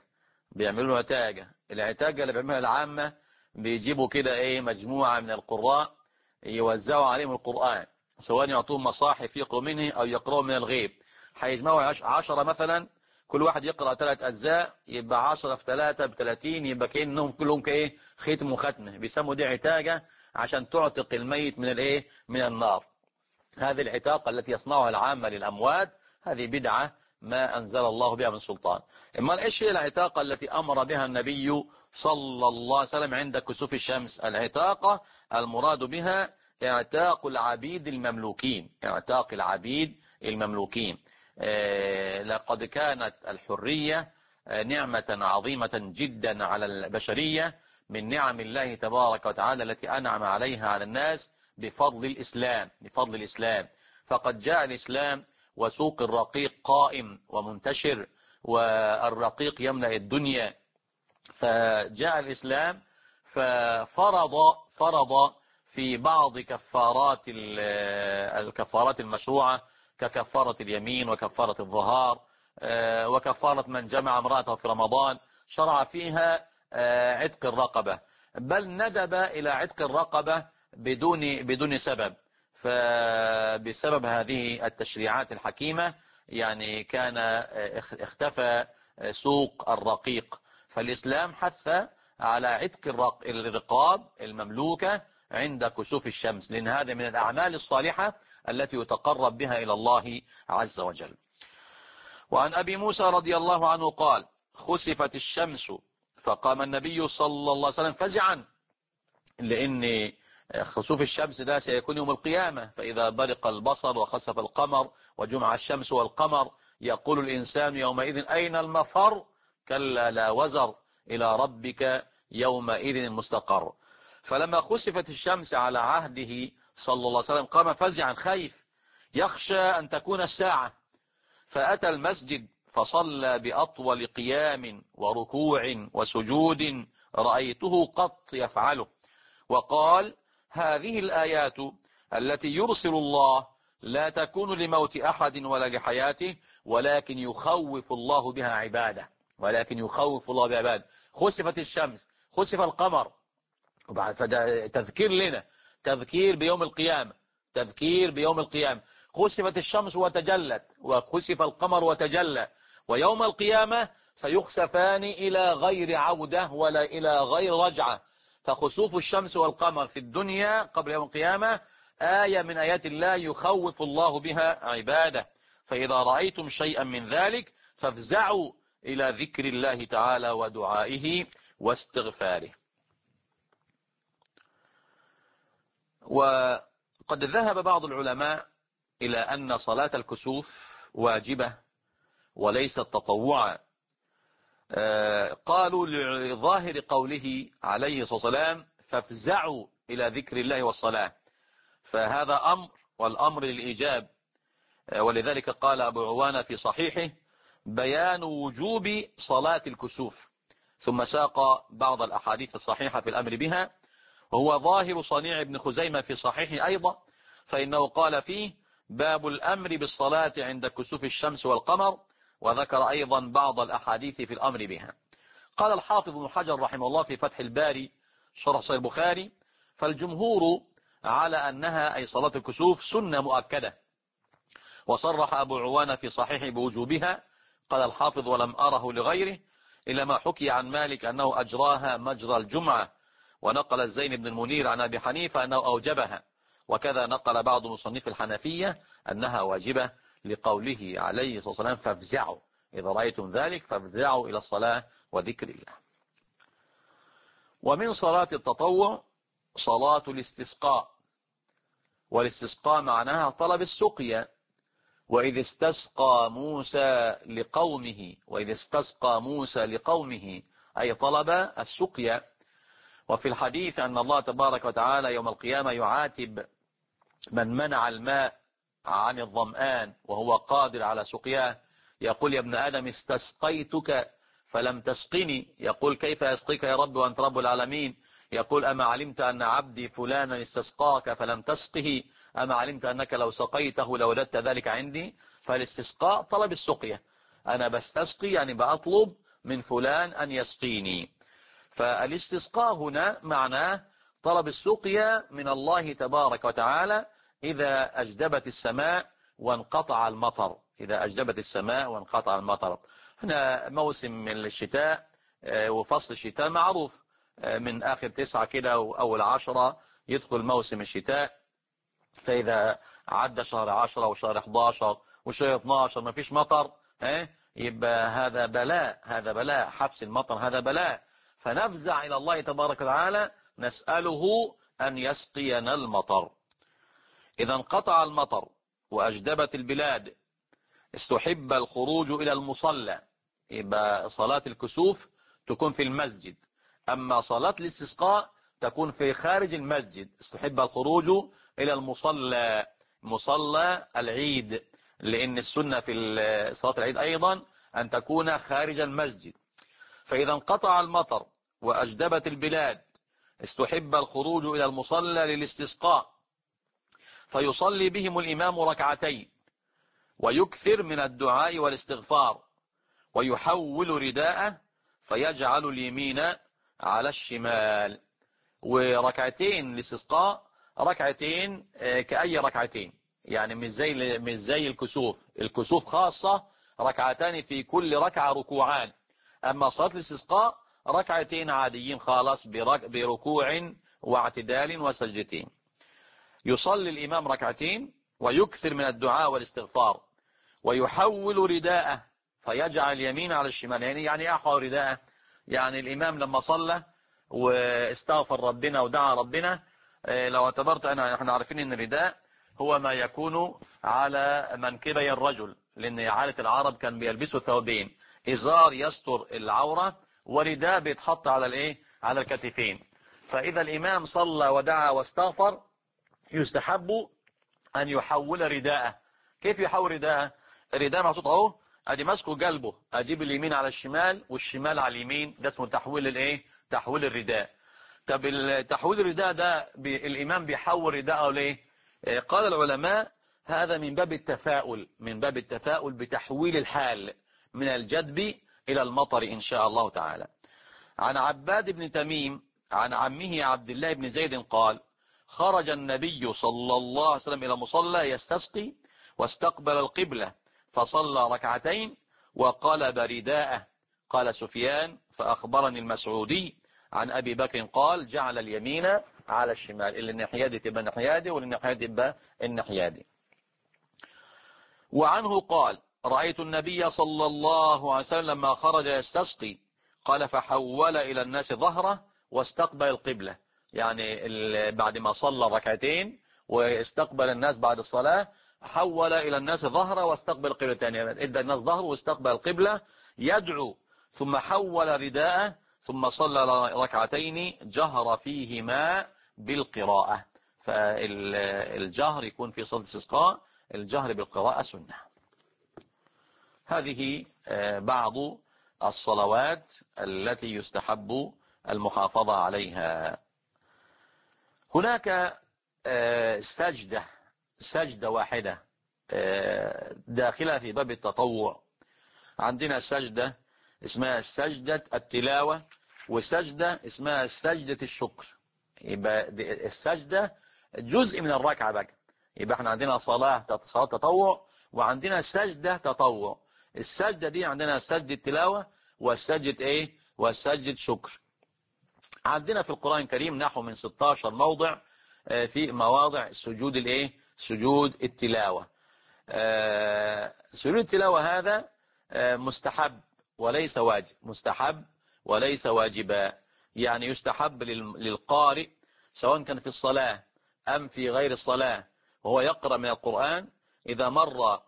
[SPEAKER 1] العتاقة اللي بيعملها العامة بيجيبوا كده مجموعة من القراء يوزعوا عليهم القرآن، سواء يعطوهم مصاحف يقروا منه أو يقرأوا من الغيب. هيجمعوا 10 مثلا، كل واحد يقرأ 3 أجزاء، يبقى 10 في 3 ب30، يبقى كأنهم كلهم ختم وختمة. بيسموا دي عتاقة عشان تعتق الميت من من النار. هذه العتاقة التي يصنعها العامة للأموات هذه بدعة ما أنزل الله بها من سلطان. إما إيش هي العتاقة التي أمر بها النبي صلى الله عليه وسلم عند كسوف الشمس؟ العتاقة المراد بها اعتاق العبيد المملوكين، اعتاق العبيد المملوكين. لقد كانت الحرية نعمة عظيمة جدا على البشرية من نعم الله تبارك وتعالى التي أنعم عليها على الناس بفضل الإسلام. فقد جاء الإسلام وسوق الرقيق قائم ومنتشر والرقيق يملأ الدنيا، فجاء الإسلام فرض في بعض الكفارات المشروعة ككفارة اليمين وكفارة الظهار وكفارة من جمع امرأته في رمضان، شرع فيها عتق الرقبة، بل ندب إلى عتق الرقبة بدون سبب. فبسبب هذه التشريعات الحكيمة يعني كان اختفى سوق الرقيق، فالإسلام حث على عتق الرقاب المملوكة عند كسوف الشمس، لأن هذا من الأعمال الصالحة التي يتقرب بها إلى الله عز وجل. وعن أبي موسى رضي الله عنه قال خسفت الشمس فقام النبي صلى الله عليه وسلم فزعا، لأن خسوف الشمس ده سيكون يوم القيامة، فإذا برق البصر وخسف القمر وجمع الشمس والقمر يقول الإنسان يومئذ أين المفر، كلا لا وزر إلى ربك يومئذ المستقر. فلما خسفت الشمس على عهده صلى الله عليه وسلم قام فزعا خايف يخشى أن تكون الساعة، فأتى المسجد فصلى بأطول قيام وركوع وسجود رأيته قط يفعله، وقال هذه الآيات التي يرسل الله لا تكون لموت أحد ولا لحياته ولكن يخوف الله بها عباده، خسفت الشمس، خسف القمر، وبعد فده تذكير لنا، تذكير بيوم القيامة، تذكير بيوم القيامة. خسفت الشمس وتجلت، وخسف القمر وتجلى، ويوم القيامة سيخسفان إلى غير عودة ولا إلى غير رجعة. فخسوف الشمس والقمر في الدنيا قبل يوم القيامة آية من آيات الله يخوف الله بها عباده. فإذا رأيتم شيئا من ذلك فافزعوا إلى ذكر الله تعالى ودعائه واستغفاره. وقد ذهب بعض العلماء إلى أن صلاة الكسوف واجبة وليست تطوعا. قالوا لظاهر قوله عليه الصلاة والسلام فافزعوا إلى ذكر الله والصلاة، فهذا أمر، والأمر للإيجاب. ولذلك قال أبو عوانة في صحيحه بيان وجوب صلاة الكسوف، ثم ساق بعض الأحاديث الصحيحة في الأمر بها، وهو ظاهر صنيع ابن خزيمة في صحيحه أيضا، فإنه قال فيه باب الأمر بالصلاة عند كسوف الشمس والقمر، وذكر أيضا بعض الأحاديث في الأمر بها. قال الحافظ ابن حجر رحمه الله في فتح الباري شرح صحيح البخاري فالجمهور على أنها أي صلاة الكسوف سنة مؤكدة، وصرح أبو عوانة في صحيح بوجوبها. قال الحافظ ولم أره لغيره إلا ما حكي عن مالك أنه أجراها مجرى الجمعة، ونقل الزين بن المنير عن أبي حنيفة أنه أوجبها، وكذا نقل بعض مصنف الحنفية أنها واجبة لقوله عليه الصلاة والسلام فافزعوا، إذا رأيتم ذلك فافزعوا إلى الصلاة وذكر الله. ومن صلاة التطوع صلاة الاستسقاء، والاستسقاء معناها طلب السقيا. وإذ استسقى موسى لقومه أي طلب السقيا. وفي الحديث أن الله تبارك وتعالى يوم القيامة يعاتب من منع الماء عن الظمآن وهو قادر على سقياه، يقول يا ابن آدم استسقيتك فلم تسقني، يقول كيف يسقيك يا رب وأنت رب العالمين، يقول أما علمت أن عبدي فلانا استسقاك فلم تسقه، أما علمت أنك لو سقيته لوجدت ذلك عندي. فالاستسقاء طلب السقيا، أنا بستسقي يعني بأطلب من فلان أن يسقيني. فالاستسقاء هنا معناه طلب السقيا من الله تبارك وتعالى إذا أجدبت السماء وانقطع المطر، إذا أجدبت السماء وانقطع المطر. هنا موسم من الشتاء، وفصل الشتاء معروف من آخر 9 كده وأول 10 يدخل موسم الشتاء. فإذا عدى شهر 10 وشهر 11 وشهر 12 ما فيش مطر، يبقى هذا بلاء، هذا بلاء، حبس المطر هذا بلاء. فنفزع إلى الله تبارك وتعالى نسأله أن يسقينا المطر. إذا انقطع المطر وأجدبت البلاد استحب الخروج إلى المصلى، يبقى صلاة الكسوف تكون في المسجد، أما صلاة الاستسقاء تكون في خارج المسجد. استحب الخروج إلى المصلى، مصلى العيد، لأن السنة في صلاة العيد أيضا أن تكون خارج المسجد. فإذا انقطع المطر وأجدبت البلاد استحب الخروج إلى المصلى للاستسقاء، فيصلي بهم الإمام ركعتين ويكثر من الدعاء والاستغفار، ويحول رداءه فيجعل اليمين على الشمال. وركعتين الاستسقاء ركعتين كأي ركعتين، يعني مش زي الكسوف خاصة ركعتان في كل ركعة ركوعان، أما صلاة الاستسقاء ركعتين عاديين خالص بركوع واعتدال وسجدتين. يصلي الإمام ركعتين ويكثر من الدعاء والاستغفار، ويحول رداءه فيجعل اليمين على الشمال. يعني يحول رداءه، يعني الإمام لما صلى واستغفر ربنا ودعا ربنا، لو اعتبرت احنا عارفين ان الرداء هو ما يكون على منكبي الرجل، لان عادة العرب كان بيلبسوا ثوبين، ازار يستر العورة ورداء بيتحط على على الكتفين. فاذا الامام صلى ودعا واستغفر يستحب ان يحول رداءه. كيف يحول رداءه؟ الرداء محطوط اهو، ادي ماسكه قلبه، اجيب اليمين على الشمال والشمال على اليمين، ده اسمه تحويل تحويل الرداء. طب تحويل الرداء ده الامام بيحول رداءه ليه؟ قال العلماء هذا من باب التفاؤل بتحويل الحال من الجدب الى المطر ان شاء الله تعالى. عن عباد بن تميم عن عمه عبد الله بن زيد قال خرج النبي صلى الله عليه وسلم إلى مصلى يستسقي واستقبل القبلة فصلى ركعتين وقلب رداءه. قال سفيان فأخبرني المسعودي عن أبي بكر قال جعل اليمين على الشمال، اللي الناحية دي تبقى الناحية دي واللي الناحية دي تبقى الناحية دي. وعنه قال رأيت النبي صلى الله عليه وسلم لما خرج يستسقي قال فحول إلى الناس ظهره واستقبل القبلة، يعني بعد ما صلى ركعتين واستقبل الناس بعد الصلاة حول إلى الناس ظهره واستقبل القبلة تانية، يعني ادى الناس ظهره واستقبل القبلة يدعو، ثم حول رداءه ثم صلى ركعتين جهر فيهما بالقراءة. فالجهر يكون في صلاة الاستسقاء الجهر بالقراءة سنة. هذه بعض الصلوات التي يستحب المحافظة عليها. هناك سجدة واحدة داخلة في باب التطوع. عندنا سجدة اسمها سجدة التلاوة وسجدة اسمها سجدة الشكر. يبقى السجدة جزء من الركعة بقى. يبقى احنا عندنا صلاة تطوع وعندنا سجدة تطوع. السجدة دي عندنا سجدة تلاوة والسجدة ايه والسجدة شكر. عندنا في القرآن الكريم نحو من 16 موضع في مواضع سجود الايه سجود التلاوة. سجود التلاوة هذا مستحب وليس واجب، مستحب وليس واجبا. يعني يستحب للقارئ سواء كان في الصلاة أم في غير الصلاة وهو يقرأ من القرآن إذا مر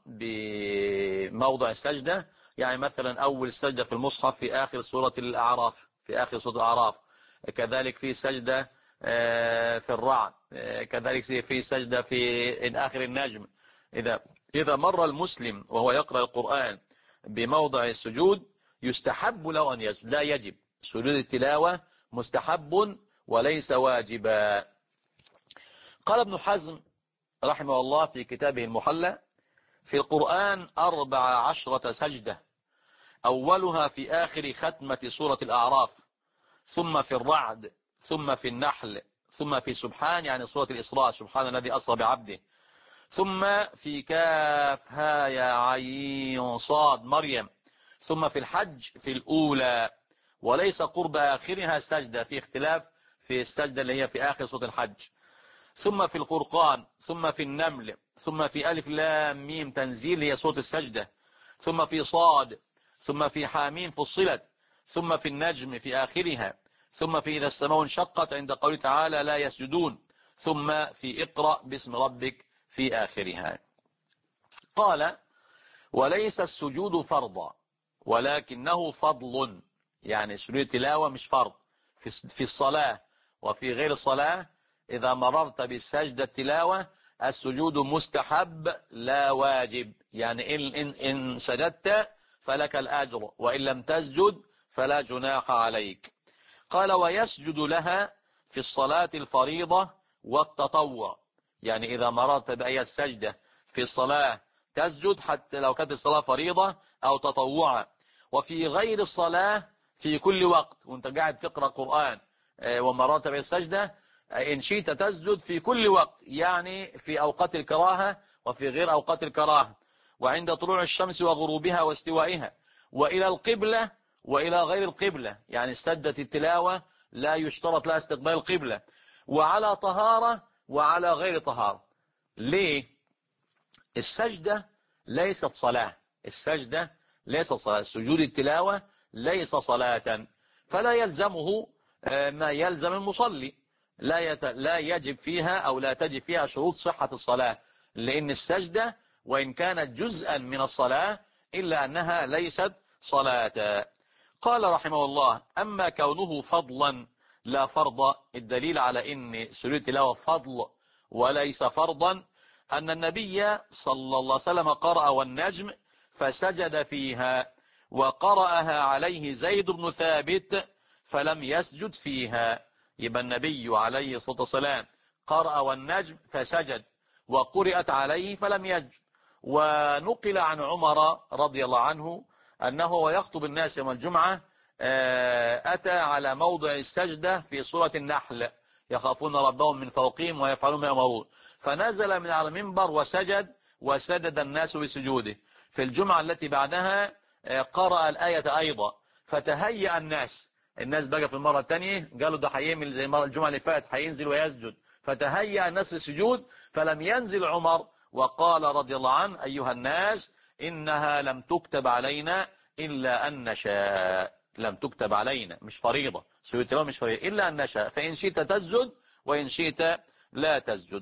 [SPEAKER 1] بموضع السجدة، يعني مثلا أول السجدة في المصحف في آخر سورة الأعراف، في آخر سورة الأعراف، كذلك في سجدة في الرعد، كذلك في سجدة في آخر النجم. إذا مر المسلم وهو يقرأ القرآن بموضع السجود يستحب له أن يسجد، لا يجب. سجود التلاوة مستحب وليس واجبا. قال ابن حزم رحمه الله في كتابه المحلى في القرآن 14 سجدة، أولها في آخر ختمة سورة الأعراف، ثم في الرعد، ثم في النحل، ثم في سبحان يعني سورة الإسراء سبحان الذي أسرى بعبده، ثم في كاف ها يا عين صاد مريم، ثم في الحج في الأولى، وليس قرب آخرها سجدة، في اختلاف في السجدة اللي هي في آخر سورة الحج، ثم في الفرقان، ثم في النمل، ثم في ألف لام ميم تنزيل هي سورة السجدة، ثم في صاد، ثم في حامين فصلت، ثم في النجم في آخرها، ثم في إذا السماء انشقت عند قوله تعالى لا يسجدون، ثم في اقرأ باسم ربك في آخرها. قال وليس السجود فرضا ولكنه فضل، يعني سجود التلاوة مش فرض في الصلاة وفي غير الصلاة. إذا مررت بالسجدة التلاوة السجود مستحب لا واجب، يعني إن سجدت فلك الأجر وإن لم تسجد فلا جناح عليك. قال ويسجد لها في الصلاة الفريضة والتطوع، يعني إذا مررت بأي السجدة في الصلاة تسجد حتى لو كانت الصلاة فريضة أو تطوعة، وفي غير الصلاة في كل وقت وانت قاعد تقرأ قرآن ومررت بأي السجدة إن شئت تسجد في كل وقت، يعني في أوقات الكراهة وفي غير أوقات الكراهة، وعند طلوع الشمس وغروبها واستوائها، وإلى القبلة وإلى غير القبلة، يعني سجدة التلاوة لا يشترط لها استقبال القبلة، وعلى طهارة وعلى غير طهارة. ليه؟ السجدة ليست صلاة، السجدة ليست صلاة، سجود التلاوة ليس صلاة، فلا يلزمه ما يلزم المصلي، لا يجب فيها أو لا تجب فيها شروط صحة الصلاة، لأن السجدة وإن كانت جزءا من الصلاة إلا أنها ليست صلاة. قال رحمه الله أما كونه فضلا لا فرض، الدليل على أن سجود التلاوة فضل وليس فرضا أن النبي صلى الله عليه وسلم قرأ والنجم فسجد فيها، وقرأها عليه زيد بن ثابت فلم يسجد فيها. يبقى النبي عليه الصلاة والسلام قرأ والنجم فسجد وقرأت عليه فلم يسجد. ونقل عن عمر رضي الله عنه أنه يخطب الناس يوم الجمعة أتى على موضع السجدة في سورة النحل، يخافون ربهم من فوقهم ويفعلون ما يأمرون، فنزل من على المنبر وسجد، وسجد الناس بسجوده. في الجمعة التي بعدها قرأ الآية أيضا، فتهيأ الناس بقى في المرة الثانية قالوا ده هيعمل زي مرة الجمعة اللي فاتت، هينزل ويسجد، فتهيأ الناس للسجود، فلم ينزل عمر وقال رضي الله عنه: أيها الناس إنها لم تكتب علينا إلا أن نشاء. لم تكتب علينا، مش فريضة، سورة التلاوة مش فريضة، إلا أن نشاء، فإن شئت تسجد وإن شئت لا تسجد.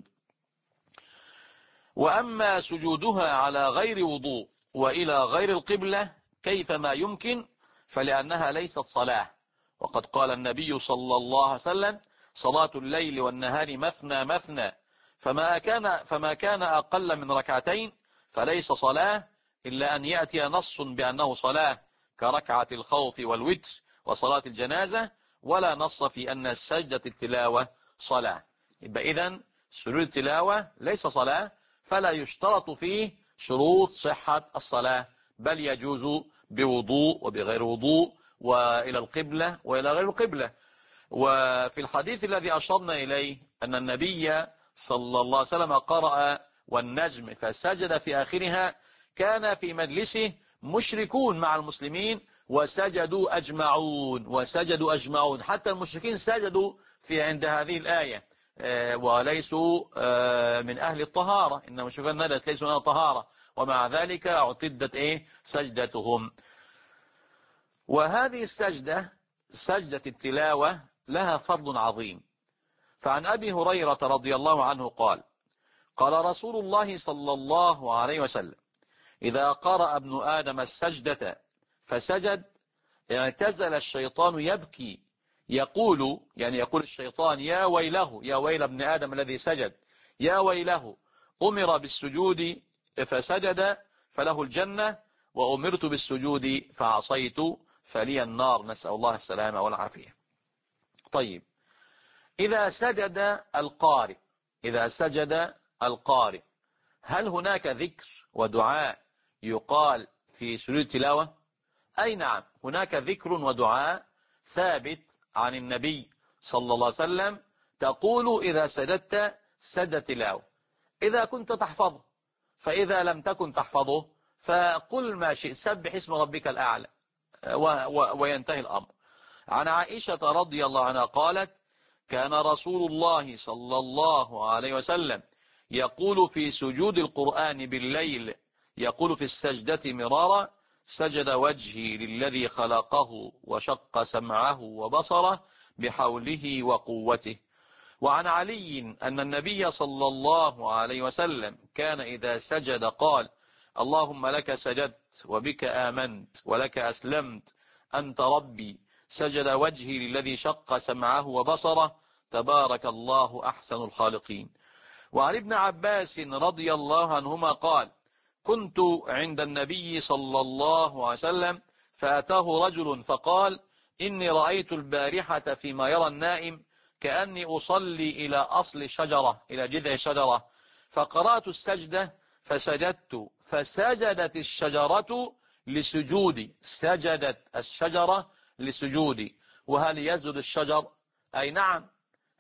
[SPEAKER 1] وأما سجودها على غير وضوء وإلى غير القبلة كيفما يمكن، فلأنها ليست صلاة، وقد قال النبي صلى الله عليه وسلم: صلاة الليل والنهار مثنى مثنى، فما كان أقل من ركعتين فليس صلاة، إلا أن يأتي نص بأنه صلاة كركعة الخوف والوتر وصلاة الجنازة، ولا نص في أن سجدة التلاوة صلاة. يبقى إذن سجود التلاوة ليس صلاة، فلا يشترط فيه شروط صحة الصلاة، بل يجوز بوضوء وبغير وضوء وإلى القبلة وإلى غير القبلة. وفي الحديث الذي أشرنا إليه أن النبي صلى الله عليه وسلم قرأ والنجم فسجد في آخرها، كان في مجلسه مشركون مع المسلمين وسجدوا أجمعون، حتى المشركين سجدوا في عند هذه الآية، وليسوا من أهل الطهارة، إن المشركين ليسوا من أهل الطهارة، ومع ذلك اعتدت سجدتهم. وهذه السجدة، سجدة التلاوة، لها فضل عظيم. فعن أبي هريرة رضي الله عنه قال: قال رسول الله صلى الله عليه وسلم: إذا قرأ ابن آدم السجدة فسجد اعتزل الشيطان يبكي، يقول الشيطان: يا ويله، يا ويل ابن آدم الذي سجد، يا ويله، أمر بالسجود فسجد فله الجنة، وأمرت بالسجود فعصيت فلي النار، نسأل الله السلامة والعافية. طيب، إذا سجد القارئ هل هناك ذكر ودعاء يقال في سجود التلاوة؟ أي نعم، هناك ذكر ودعاء ثابت عن النبي صلى الله عليه وسلم، تقول إذا سجدت سجد تلاوة، إذا كنت تحفظه، فإذا لم تكن تحفظه فقل ما شئت، سبح اسم ربك الأعلى، وينتهي الأمر. عن عائشة رضي الله عنها قالت: كان رسول الله صلى الله عليه وسلم يقول في سجود القرآن بالليل، يقول في السجدة مرارا: سجد وجهي للذي خلقه وشق سمعه وبصره بحوله وقوته. وعن علي أن النبي صلى الله عليه وسلم كان إذا سجد قال: اللهم لك سجدت وبك آمنت ولك أسلمت أنت ربي، سجد وجهي للذي شق سمعه وبصره، تبارك الله أحسن الخالقين. وعن ابن عباس رضي الله عنهما قال: كنت عند النبي صلى الله عليه وسلم فأتاه رجل فقال: إني رأيت البارحة فيما يرى النائم كأني أصلي إلى أصل شجرة، إلى جذع شجرة، فقرأت السجدة فسجدت، فسجدت الشجرة لسجودي، سجدت الشجرة لسجودي. وهل يسجد الشجر؟ أي نعم،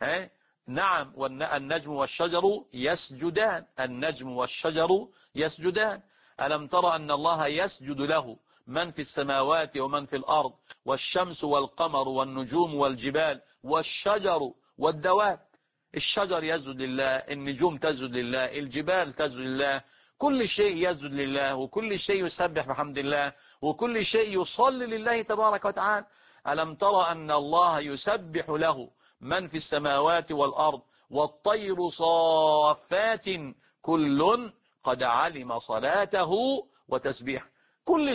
[SPEAKER 1] نعم، والنجم والشجر يسجدان، النجم والشجر يسجدان. ألم ترى أن الله يسجد له من في السماوات ومن في الأرض، والشمس والقمر والنجوم والجبال والشجر والدواب. الشجر يسجد لله، النجوم تسجد لله، الجبال تسجد لله، كل شيء يسجد لله، وكل شيء يسبح بحمد الله، وكل شيء يصلي لله تبارك وتعالى. ألم ترى أن الله يسبح له من في السماوات والأرض والطير صافات كل قد علم صلاته وتسبيح. كل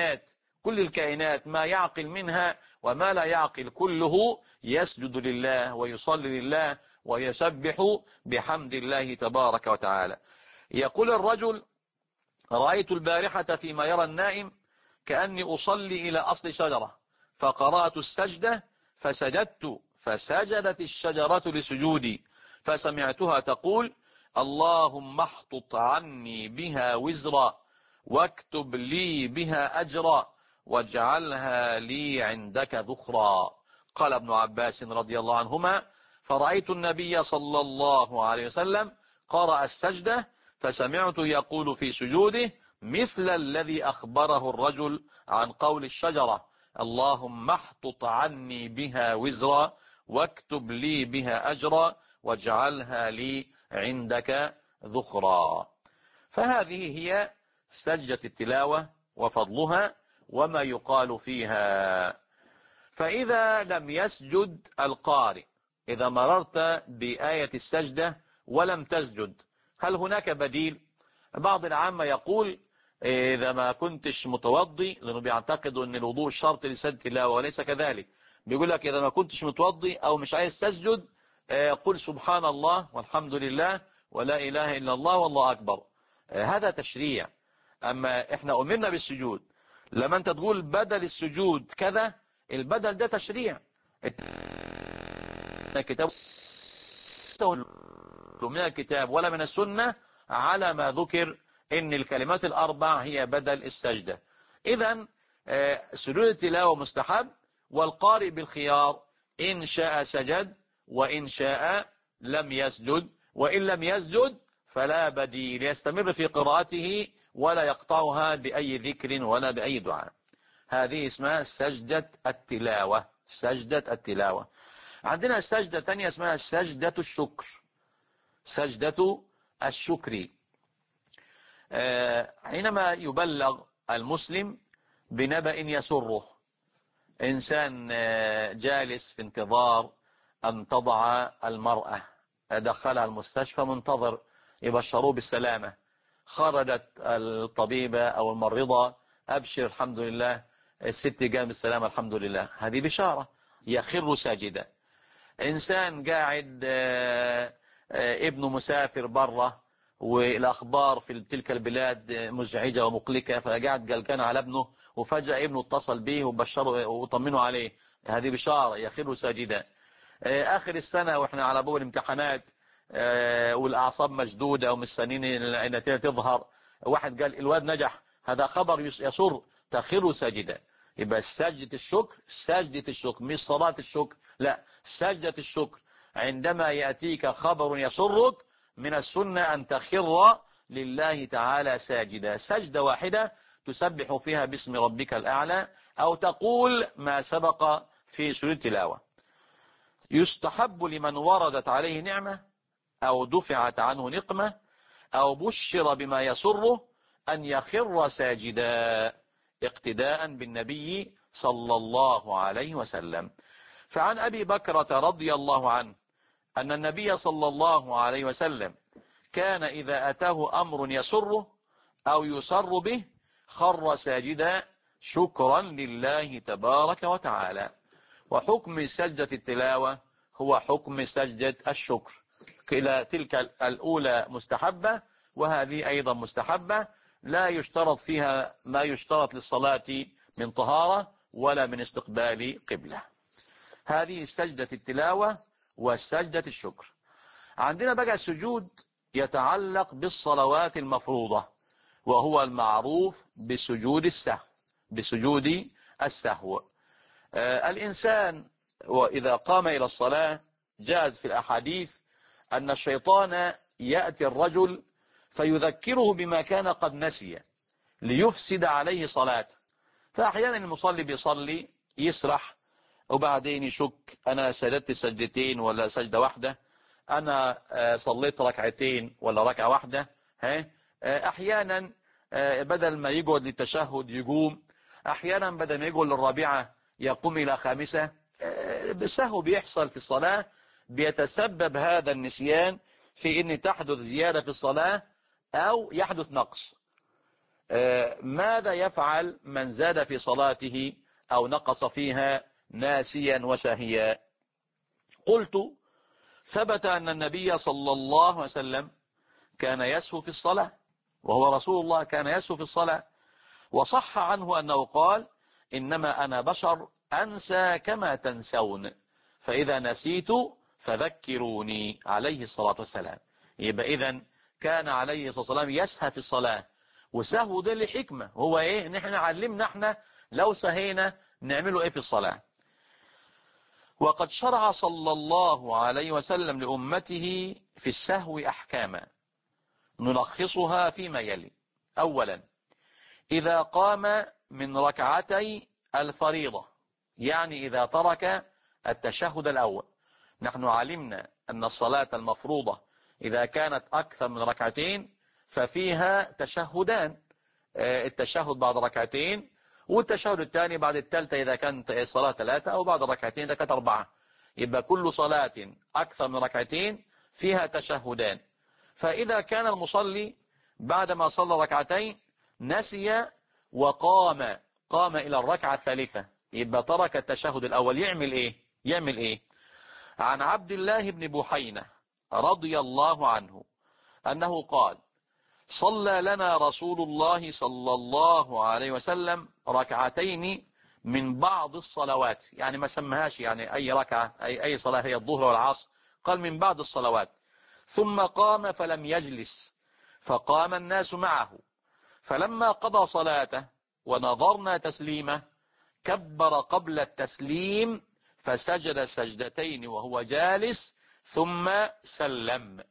[SPEAKER 1] الكائنات ما يعقل منها وما لا يعقل كله يسجد لله ويصلي لله ويسبح بحمد الله تبارك وتعالى. يقول الرجل: رأيت البارحة فيما يرى النائم كأني أصلي إلى أصل شجرة، فقرأت السجدة فسجدت، فسجدت الشجرة لسجودي، فسمعتها تقول: اللهم احطط عني بها وزرا واكتب لي بها أجرا واجعلها لي عندك ذخرا. قال ابن عباس رضي الله عنهما: فرأيت النبي صلى الله عليه وسلم قرأ السجدة فسمعت يقول في سجوده مثل الذي أخبره الرجل عن قول الشجرة: اللهم احطط عني بها وزرا واكتب لي بها أجرا واجعلها لي عندك ذخرا. فهذه هي سجدة التلاوة وفضلها وما يقال فيها. فإذا لم يسجد القارئ، إذا مررت بآية السجدة ولم تسجد، هل هناك بديل؟ بعض العامة يقول إذا ما كنتش متوضي، لأنه بيعتقدوا أن الوضوء شرط لسجد التلاوة، وليس كذلك. بيقول لك إذا ما كنتش متوضي أو مش عايز تسجد، قل سبحان الله والحمد لله ولا إله إلا الله والله أكبر. هذا تشريع. أما إحنا أمرنا بالسجود، لما أنت تقول بدل السجود كذا، البدل ده تشريع. الكتاب من الكتاب ولا من السنة على ما ذكر إن الكلمات الأربع هي بدل السجدة. إذن سجود التلاوة مستحب، والقارئ بالخيار إن شاء سجد وإن شاء لم يسجد، وإن لم يسجد فلا بديل، يستمر في قراءته ولا يقطعها بأي ذكر ولا بأي دعاء. هذه اسمها سجدة التلاوة. سجدة التلاوة. عندنا السجدة تانية اسمها سجدة الشكر. سجدة الشكر، حينما يبلغ المسلم بنبأ يسره. إنسان جالس في انتظار أن تضع المرأة، دخلها المستشفى منتظر يبشروه بالسلامة، خرجت الطبيبة أو الممرضة: أبشر الحمد لله الست جاء بالسلامة الحمد لله. هذه بشارة، يخر ساجدا. إنسان قاعد ابنه مسافر بره، والأخبار في تلك البلاد مزعجة ومقلقة، فقاعد قلقان على ابنه، وفجأة ابنه اتصل به وبشره وطمنه عليه، هذه بشارة، يخر ساجدا. آخر السنة وإحنا على أبواب الامتحانات والأعصاب مشدودة ومستنين النتيجة تظهر، واحد قال الواد نجح، هذا خبر يسر، تخر ساجدا. يبقى سجدة الشكر، سجدة الشكر مش صلاة الشكر، لا، سجدة الشكر. عندما يأتيك خبر يسرك من السنة أن تخر لله تعالى ساجدا، سجدة واحدة تسبح فيها باسم ربك الأعلى، أو تقول ما سبق في سورة التلاوة. يستحب لمن وردت عليه نعمة أو دفعت عنه نقمة أو بشر بما يسره أن يخر ساجدا، اقتداء بالنبي صلى الله عليه وسلم. فعن أبي بكرة رضي الله عنه أن النبي صلى الله عليه وسلم كان إذا أتاه أمر يسره أو يسر به خر ساجدا شكرا لله تبارك وتعالى. وحكم سجدة التلاوة هو حكم سجدة الشكر. كلا تلك الأولى مستحبة، وهذه أيضا مستحبة، لا يشترط فيها ما يشترط للصلاة من طهارة ولا من استقبال قبلة. هذه سجدة التلاوة وسجدة الشكر. عندنا بقى سجود يتعلق بالصلوات المفروضة، وهو المعروف بسجود السهو. بسجود السهو. الإنسان وإذا قام إلى الصلاة جاءت في الأحاديث أن الشيطان يأتي الرجل فيذكره بما كان قد نسي ليفسد عليه صلاته. فأحيانا المصلي بيصلي يسرح، وبعدين يشك أنا سجدت سجدتين ولا سجدة واحدة، أنا صليت ركعتين ولا ركعة واحدة. أحيانا بدل ما يقعد للتشهد يقوم، أحيانا بدل ما يقعد للرابعة يقوم إلى خامسة. بالسهو بيحصل في الصلاة، بيتسبب هذا النسيان في أن تحدث زيادة في الصلاة أو يحدث نقص. ماذا يفعل من زاد في صلاته أو نقص فيها ناسيا وساهيا؟ قلت: ثبت أن النبي صلى الله عليه وسلم كان يسهو في الصلاة، وهو رسول الله كان يسهو في الصلاة. وصح عنه أنه قال: إنما أنا بشر أنسى كما تنسون، فإذا نسيت فذكروني، عليه الصلاة والسلام. يبقى إذن كان عليه الصلاة والسلام يسهى في الصلاة، وسهو ده لحكمة، هو إيه؟ نحن علمنا احنا لو سهينا نعمله ايه في الصلاة. وقد شرع صلى الله عليه وسلم لأمته في السهو أحكاما نلخصها فيما يلي. أولا، إذا قام من ركعتي الفريضة، يعني إذا ترك التشهد الأول. نحن علمنا أن الصلاة المفروضة إذا كانت أكثر من ركعتين ففيها تشهدان، التشهد بعد ركعتين، والتشهد الثاني بعد الثالثة إذا كانت الصلاة 3، أو بعد ركعتين إذا كانت 4. يبقى كل صلاة أكثر من ركعتين فيها تشهدان. فإذا كان المصلي بعدما صلى ركعتين نسي قام إلى الركعة الثالثة، يبقى ترك التشهد الأول، يعمل إيه؟ عن عبد الله بن بحينة رضي الله عنه أنه قال: صلى لنا رسول الله صلى الله عليه وسلم ركعتين من بعض الصلوات، يعني ما سمهاش يعني أي ركعة، أي صلاة، هي الظهر والعصر، قال من بعض الصلوات. ثم قام فلم يجلس، فقام الناس معه، فلما قضى صلاته ونظرنا تسليمه كبر قبل التسليم فسجد سجدتين وهو جالس ثم سلم.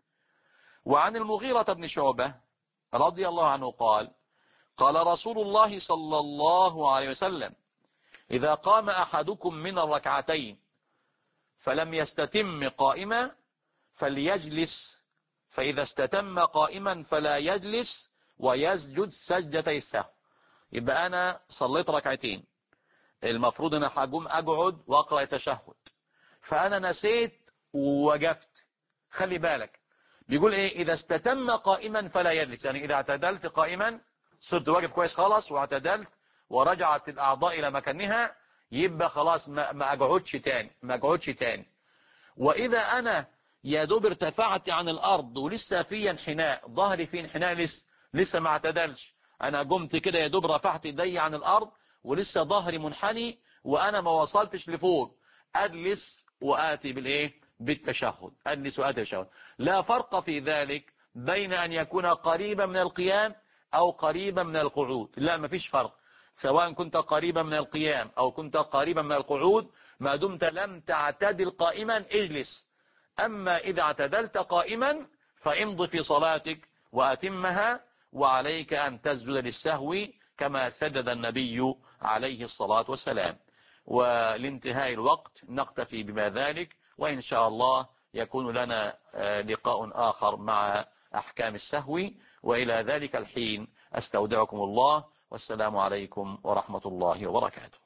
[SPEAKER 1] وعن المغيرة بن شعبة رضي الله عنه قال: قال رسول الله صلى الله عليه وسلم: إذا قام أحدكم من الركعتين فلم يستتم قائما فليجلس، فإذا استتم قائما فلا يجلس ويسجد سجدتي السهو. يبقى أنا صليت ركعتين، المفروض أنا هقوم أقعد وأقرأ التشهد، فأنا نسيت ووقفت. خلي بالك بيقول إيه؟ إذا استتم قائما فلا يجلس، يعني إذا اعتدلت قائما، صرت واقف كويس خلاص واعتدلت ورجعت الأعضاء إلى مكانها، يبقى خلاص ما أقعدش تاني. وإذا أنا يا دوب ارتفعت عن الأرض ولسه في انحناء، ظهري في انحناء، لسه ما اعتدلش، أنا قمت كده يا دوب رفعت يدي عن الأرض ولسه ظهري منحني وأنا ما وصلتش لفوق، أجلس وآتي بالتشهد، أجلس وآتي بالتشهد. لا فرق في ذلك بين أن يكون قريبا من القيام أو قريبا من القعود، لا مفيش فرق، سواء كنت قريبا من القيام أو كنت قريبا من القعود، ما دمت لم تعتدل قائما اجلس. أما إذا اعتدلت قائما فامض في صلاتك وأتمها، وعليك أن تسجد للسهو كما سجد النبي عليه الصلاة والسلام. ولانتهاء الوقت نقتفي بما ذلك، وإن شاء الله يكون لنا لقاء آخر مع أحكام السهو. وإلى ذلك الحين أستودعكم الله، والسلام عليكم ورحمة الله وبركاته.